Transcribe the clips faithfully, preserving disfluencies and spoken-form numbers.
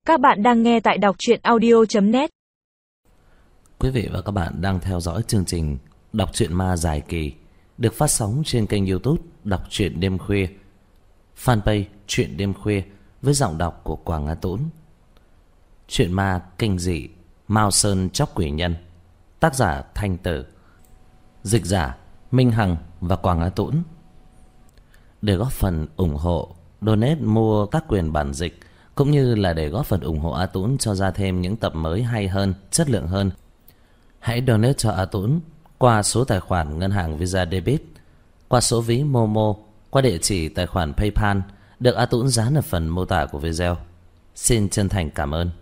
Các bạn đang nghe tại đọc truyện audio chấm net. Quý vị và các bạn đang theo dõi chương trình Đọc truyện ma dài kỳ được phát sóng trên kênh YouTube Đọc truyện đêm khuya, fanpage Truyện đêm khuya với giọng đọc của Quảng Á Tũng. Truyện ma kinh dị Mao Sơn Chóc Quỷ Nhân, tác giả Thanh Tử, dịch giả Minh Hằng và Quảng Á Tũng. Để góp phần ủng hộ, donate mua các quyền bản dịch cũng như là để góp phần ủng hộ A Tũng cho ra thêm những tập mới hay hơn, chất lượng hơn, hãy donate cho A Tũng qua số tài khoản ngân hàng Visa Debit, qua số ví Momo, qua địa chỉ tài khoản PayPal được A Tũng dán ở phần mô tả của video. Xin chân thành cảm ơn.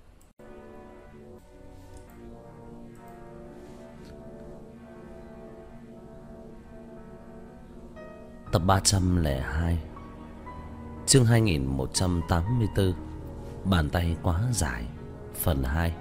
Tập ba trăm lẻ hai, chương hai nghìn một trăm tám mươi tư, bàn tay quá dài, phần hai.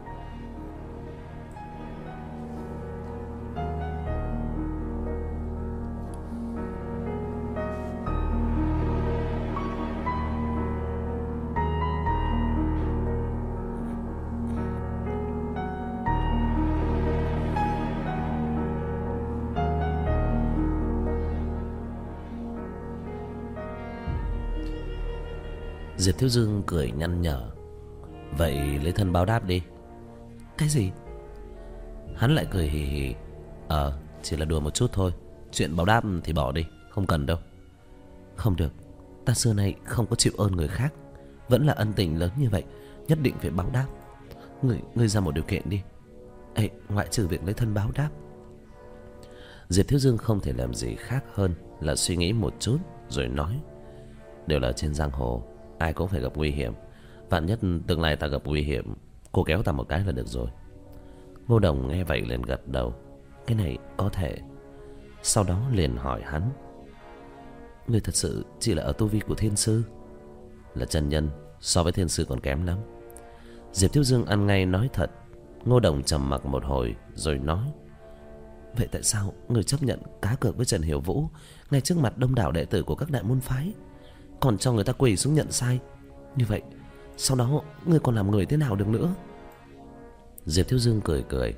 Diệp Thiếu Dương cười nhăn nhở. Vậy lấy thân báo đáp đi. Cái gì? Hắn lại cười hì hì. Ờ, chỉ là đùa một chút thôi. Chuyện báo đáp thì bỏ đi, không cần đâu. Không được, ta xưa nay không có chịu ơn người khác. Vẫn là ân tình lớn như vậy, nhất định phải báo đáp. Ngươi, ngươi ra một điều kiện đi. Ê, ngoại trừ việc lấy thân báo đáp. Diệp Thiếu Dương không thể làm gì khác hơn là suy nghĩ một chút rồi nói. Đều là trên giang hồ, ai cũng phải gặp nguy hiểm. Vạn nhất tương lai ta gặp nguy hiểm, cô kéo ta một cái là được rồi. Ngô Đồng nghe vậy liền gật đầu. Cái này có thể. Sau đó liền hỏi hắn. Người thật sự chỉ là ở tu vi của thiên sư? Là chân nhân, so với thiên sư còn kém lắm. Diệp Thiếu Dương ăn ngay nói thật. Ngô Đồng trầm mặc một hồi rồi nói. Vậy tại sao người chấp nhận cá cược với Trần Hiểu Vũ ngay trước mặt đông đảo đệ tử của các đại môn phái, còn cho người ta quỳ xuống nhận sai? Như vậy sau đó ngươi còn làm người thế nào được nữa? Diệp Thiếu Dương cười cười.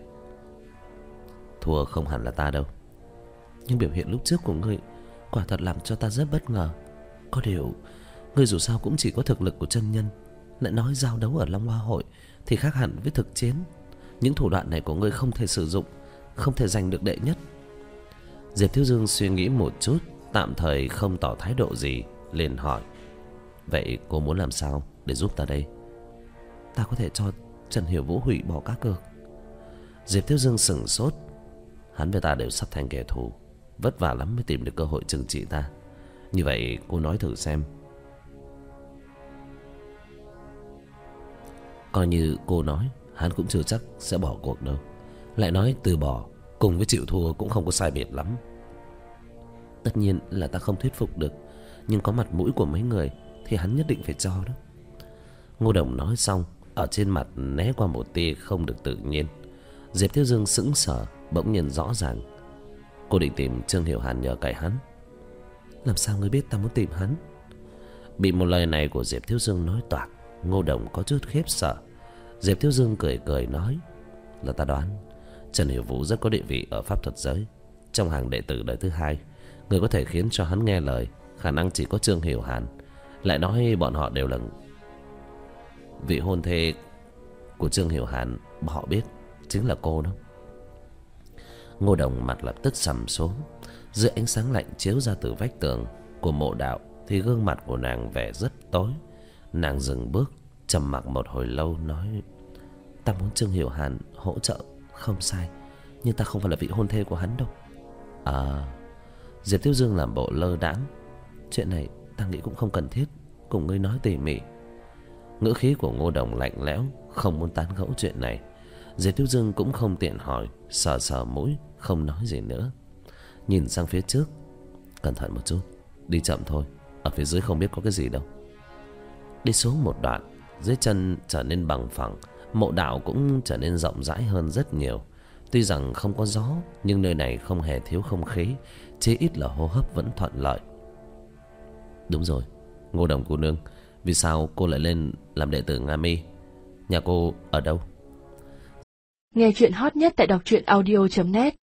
Thua không hẳn là ta đâu, nhưng biểu hiện lúc trước của ngươi quả thật làm cho ta rất bất ngờ. Có điều ngươi dù sao cũng chỉ có thực lực của chân nhân, lại nói giao đấu ở Long Hoa Hội thì khác hẳn với thực chiến. Những thủ đoạn này của ngươi không thể sử dụng, không thể giành được đệ nhất. Diệp Thiếu Dương suy nghĩ một chút, tạm thời không tỏ thái độ gì, liền hỏi. Vậy cô muốn làm sao để giúp ta đây? Ta có thể cho Trần Hiểu Vũ hủy bỏ cá cược. Diệp Thiếu Dương sững sốt. Hắn và ta đều sắp thành kẻ thù, vất vả lắm mới tìm được cơ hội trừng trị ta. Như vậy cô nói thử xem. Coi như cô nói, hắn cũng chưa chắc sẽ bỏ cuộc đâu. Lại nói từ bỏ cùng với chịu thua cũng không có sai biệt lắm. Tất nhiên là ta không thuyết phục được, nhưng có mặt mũi của mấy người thì hắn nhất định phải cho đó. Ngô Đồng nói xong, ở trên mặt né qua một tia không được tự nhiên. Diệp Thiếu Dương sững sờ, bỗng nhiên rõ ràng. Cô định tìm Trương Hiểu Hàn nhờ cậy hắn. Làm sao ngươi biết ta muốn tìm hắn? Bị một lời này của Diệp Thiếu Dương nói toạc, Ngô Đồng có chút khiếp sợ. Diệp Thiếu Dương cười cười nói. Là ta đoán Trần Hiểu Vũ rất có địa vị ở pháp thuật giới. Trong hàng đệ tử đời thứ hai, người có thể khiến cho hắn nghe lời khả năng chỉ có Trương Hiểu Hàn. Lại nói bọn họ đều là vị hôn thê của Trương Hiểu Hàn, họ biết chính là cô đó. Ngô Đồng mặt lập tức sầm xuống. Dưới ánh sáng lạnh chiếu ra từ vách tường của mộ đạo thì gương mặt của nàng vẻ rất tối. Nàng dừng bước, trầm mặc một hồi lâu nói. Ta muốn Trương Hiểu Hàn hỗ trợ không sai, nhưng ta không phải là vị hôn thê của hắn đâu. À. Diệp Thiếu Dương làm bộ lơ đãng. Chuyện này ta nghĩ cũng không cần thiết cùng ngươi nói tỉ mỉ. Ngữ khí của Ngô Đồng lạnh lẽo, không muốn tán gẫu chuyện này. Diệp Thiếu Dương cũng không tiện hỏi, sờ sờ mũi, không nói gì nữa. Nhìn sang phía trước. Cẩn thận một chút, đi chậm thôi, ở phía dưới không biết có cái gì đâu. Đi xuống một đoạn, dưới chân trở nên bằng phẳng, mộ đạo cũng trở nên rộng rãi hơn rất nhiều. Tuy rằng không có gió, nhưng nơi này không hề thiếu không khí, chí ít là hô hấp vẫn thuận lợi. Đúng rồi, Ngô Đồng cô nương, Vì sao cô lại lên làm đệ tử Nga Mi? Nhà cô ở đâu? Nghe chuyện hot nhất tại đọc truyện audio chấm net.